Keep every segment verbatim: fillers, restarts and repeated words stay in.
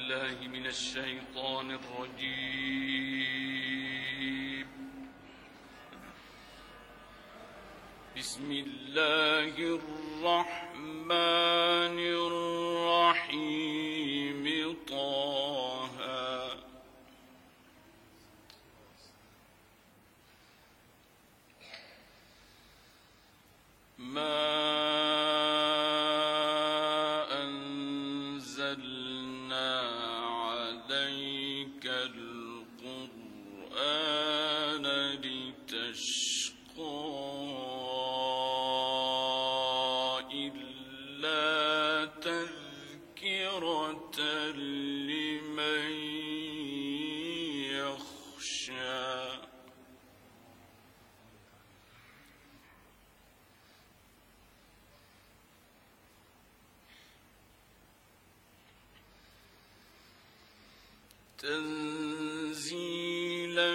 بالله من الشيطان الرجيم. بسم الله الرحمن الرحيم. طه ما تنزيلا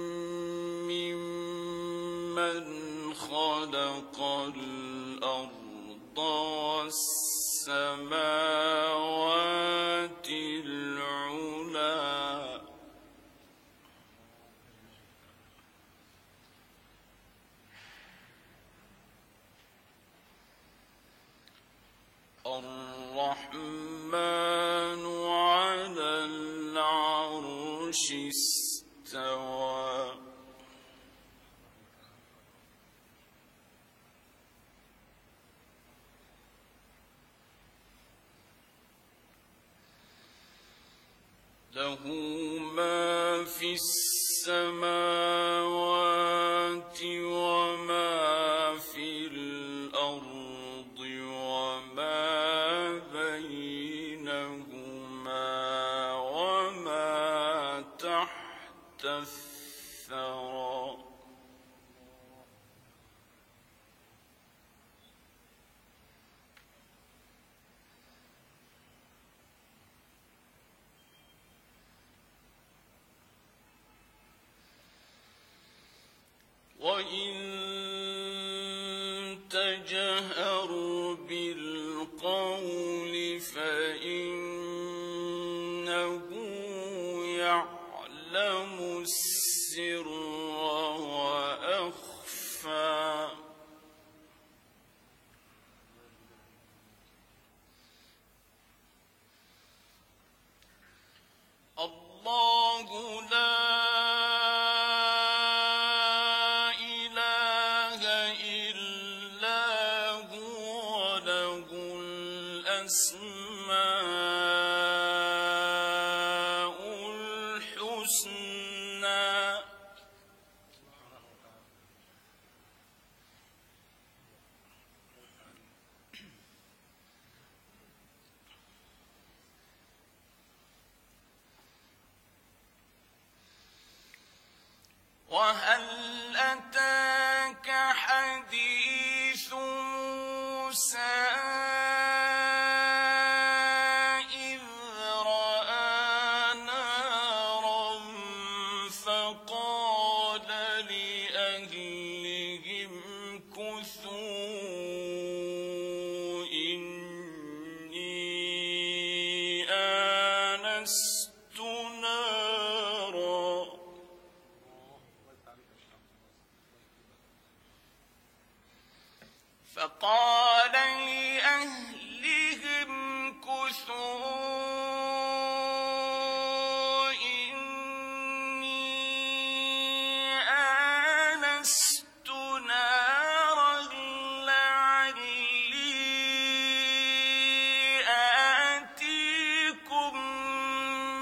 ممن خلق الأرض والسماوات العلى. الرحمن على العرش استوى. له ما في السماوات وما في الأرض وما بينهما وما تحت الثرى. وإن تجهر بالقول فإنه يعلم السر وأخفى. الله لا الأسماء الحسنى. وهل أتاك حديث موسى فقال لأهلهم كثوا إني آنست نارا لعلي آتيكم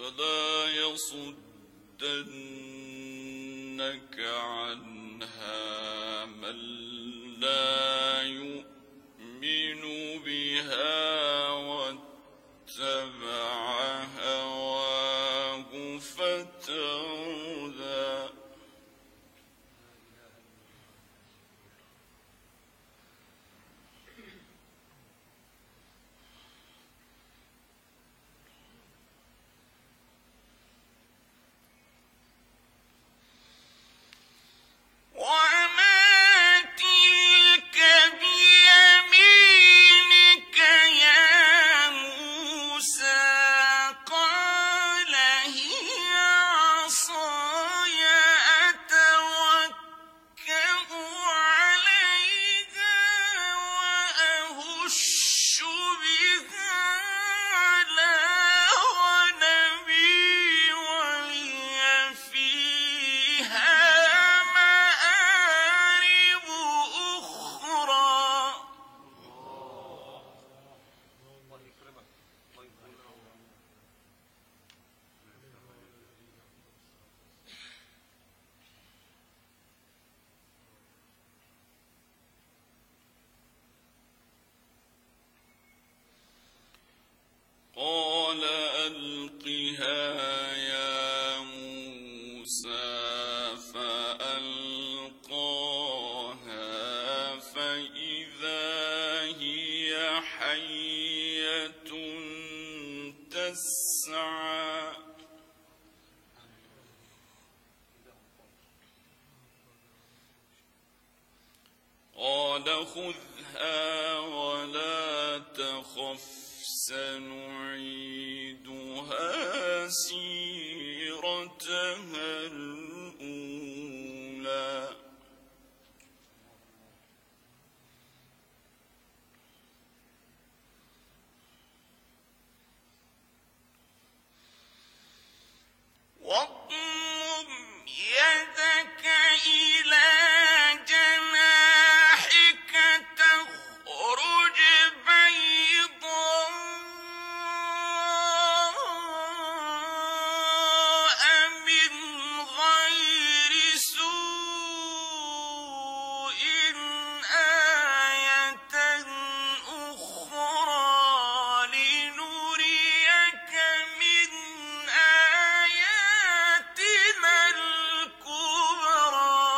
فلا يصدنك عنها من لا يؤمن بها واتبع هواه فتردى قال ألقها يا موسى فألقاها فإذا هي حية تسعى قال خذها ولا تخف سنعيدها سيرتها الأولى واضمم يدك إلى جناحك تخرج بيضاء من غير سوء آية أخرى لنريك من آياتنا الكبرى.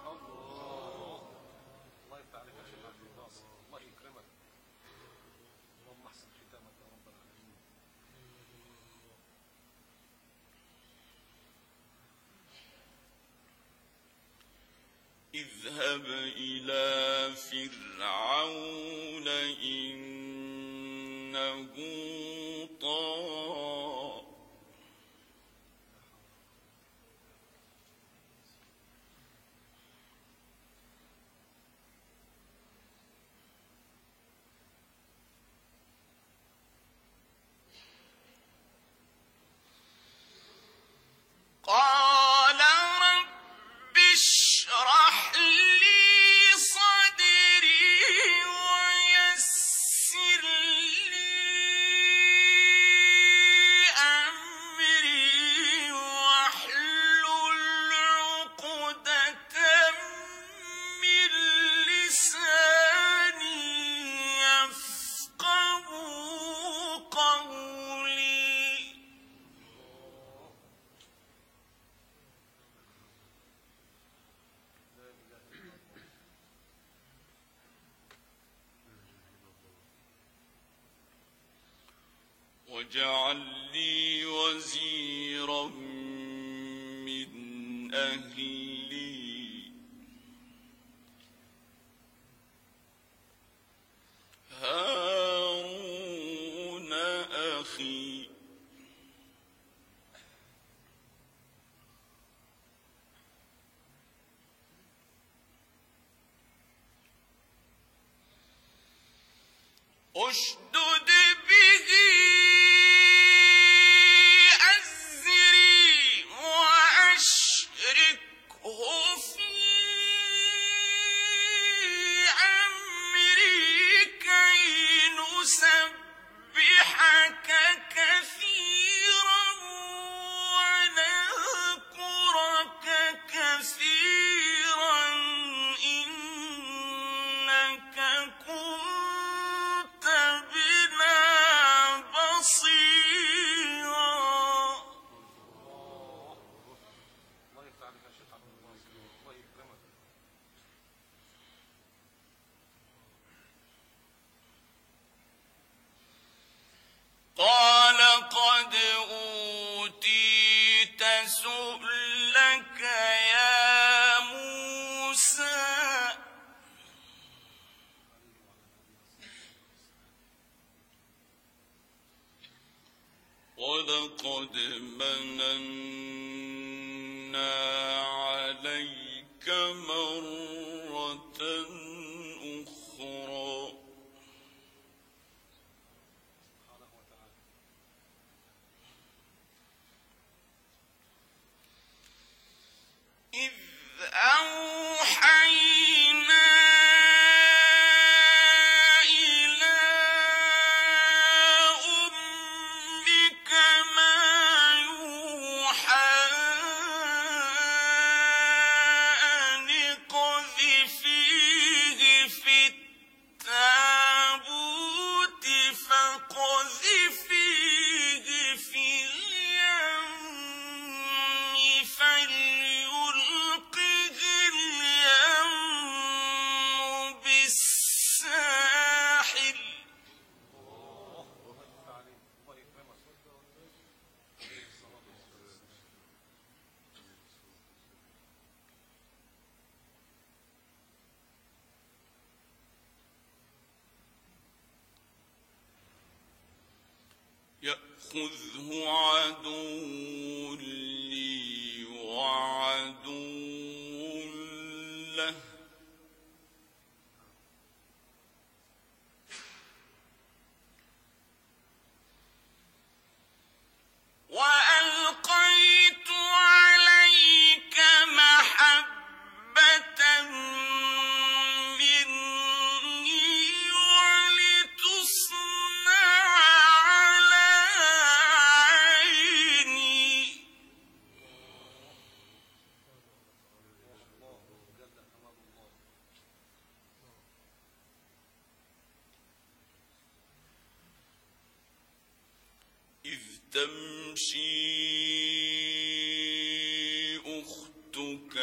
الله يفتح عليك يا شيخ عبد الناصر، الله يكرمك، اللهم احسن ختامك يا رب العالمين. اذهب إلى فرعون إنه طغى قال رب اشرح لي صدري ويسر لي أمري واحلل عقدة من لساني يفقهوا قولي. واجعل لي وزيرا من أهلي هارون أخي اشدد به أزري وأشركه في أمري كي نسبحك كثيرا لك يا موسى ولقد مننا عليك مرة أخرى إذ أوحينا إلى أمك ما يوحى أن اقذفيه في التابوت فاقذفيه في اليم فليلقه اليم بالساحل يأخذه عدو لي وعدو له وألقيت عليك محبة مني ولتصنع على عيني إذ تمشي أختك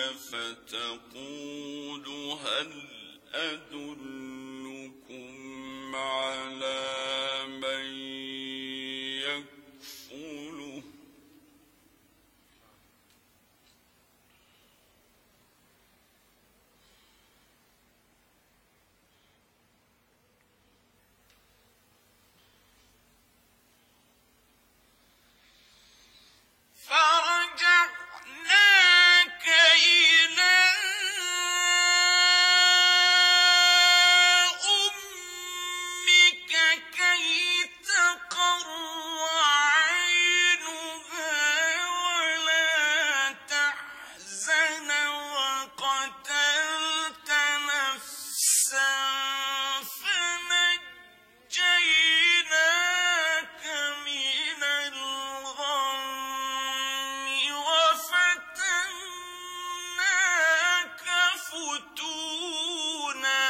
فتقول هل أدلكم على من يكفله فرجعناك إلى أمك كي تقر عينها ولا تحزن وقتلت نفسا فنجيناك من الغم وفتناك فتونا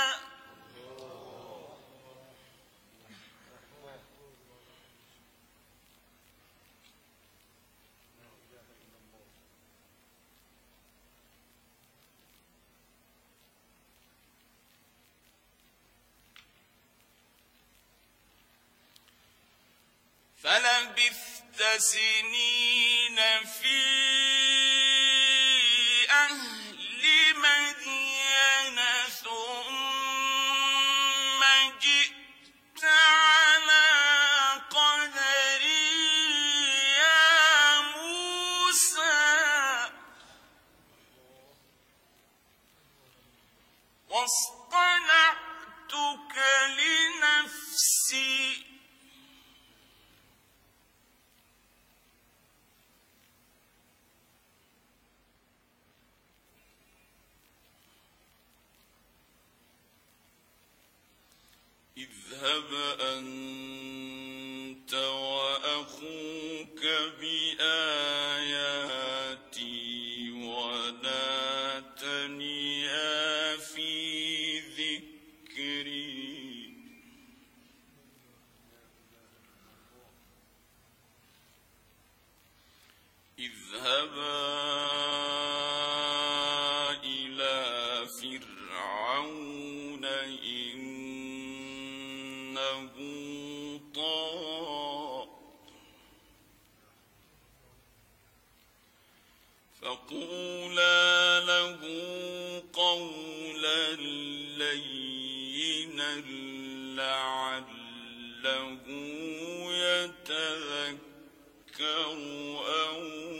فلبثت سنين في أهل مدين ثم جئت على قدري يا موسى واصطنعتك لنفسي اذهب أنت وأخوك بآياتي ولا تنيا في ذكري فقولا له قولا لينا لعله يتذكر أو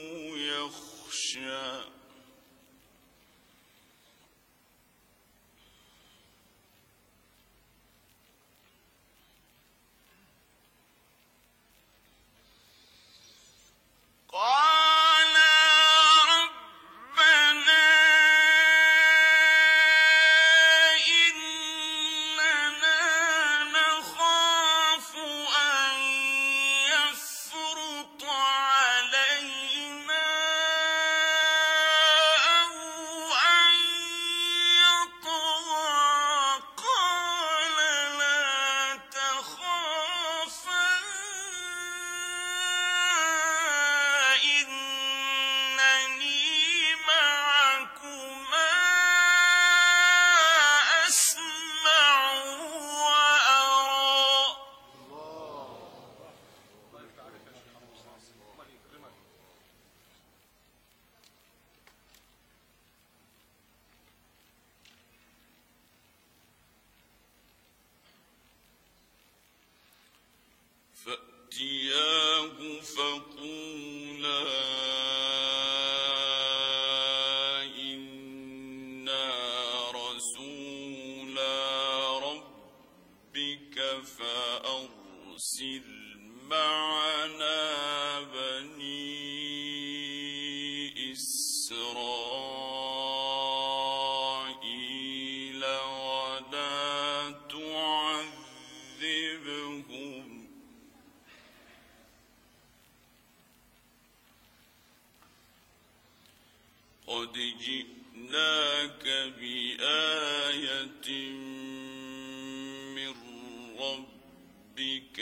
يخشى. قال ربنا إننا نخاف أن يفرط علينا أو أن يطغى. قال لا تخافا إنني معكما أسمع وأرى. الله يفتح عليك يا شيخ أبو ناصر، الله يكرمك. فأتياه فقولا إنا رسولا ربك فأرسل معنا بني إسرائيل ولا تعذبهم قد جئناك بآية من ربك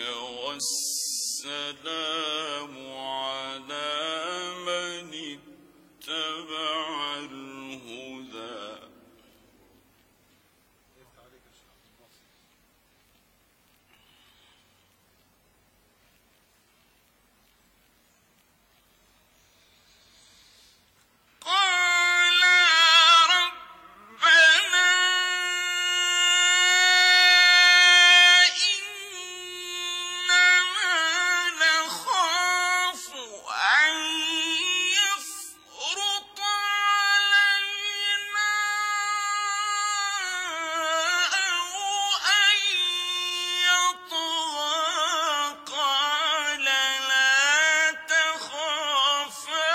والسلام على من اتبع الهدى. يفتح عليك يا شيخ أبو ناصر. قال ربنا إننا نخاف أن يفرط علينا أو أن يطغى. قال لا تخافا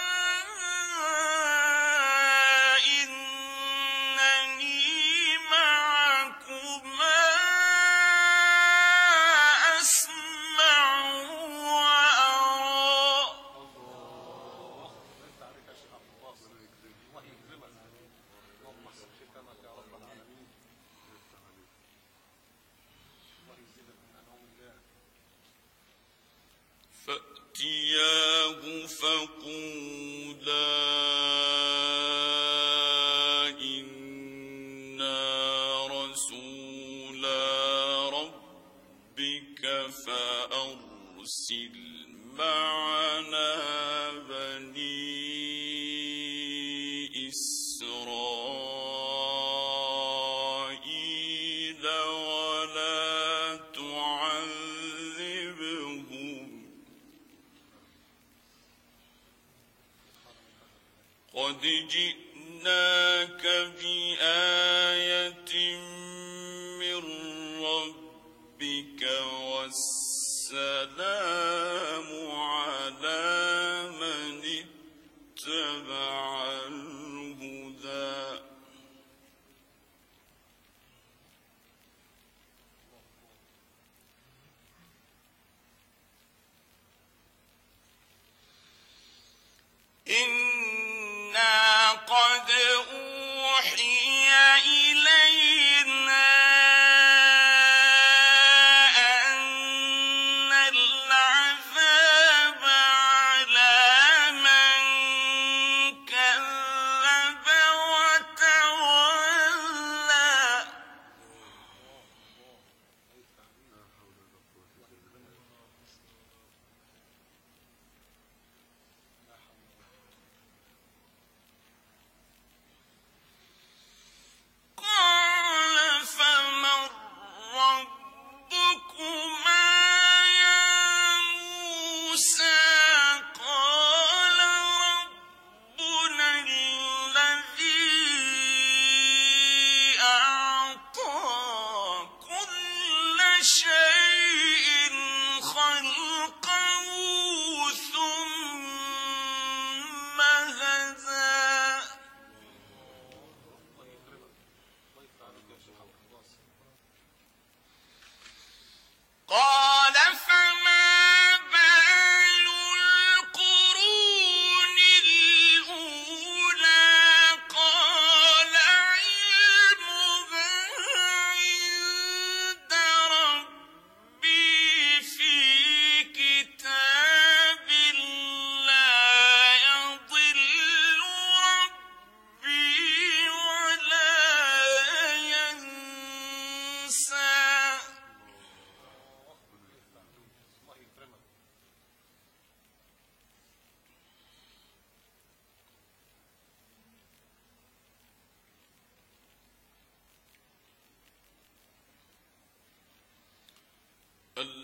إنني معكما أسمع وأرى. الله يفتح عليك يا شيخ أبو ناصر، الله يكرمك. اللهم احسن ختامك يا رب العالمين. الله يزيدك من أنعم الله. فأتياه فقولا إنا رسولا ربك فأرسل معنا بني إسرائيل ولا تعذبهم قد جئناك بآية من ربك والسلام على من اتبع الهدى. إنا قد أوحي إلينا أن العذاب على من كذب وتولى.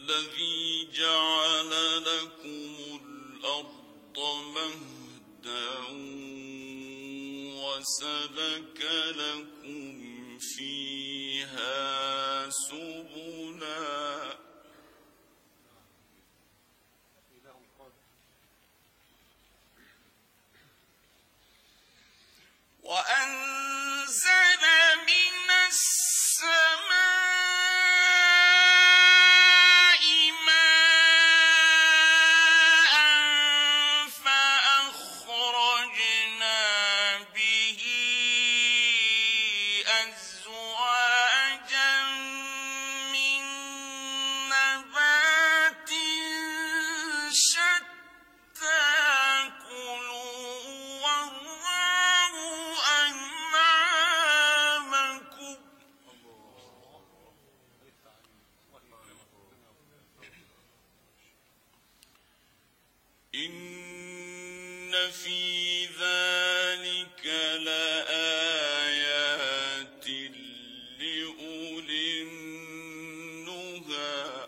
الذي جعل لكم الأرض مهدا وسلك لكم فيها سبلا وأنزل من السماء ماء فأخرجنا به أزواجا من نبات شتى كلوا وارعوا أنعامكم إن في ذلك لآيات لأولي النهى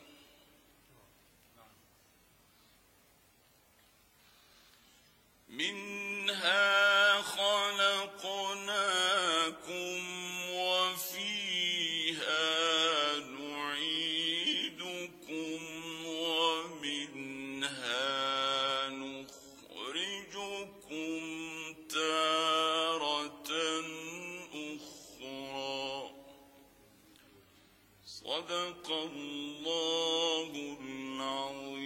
منها خلقناكم وفيها نعيدكم ومنها نخرجكم تارة أخرى صدق الله العظيم.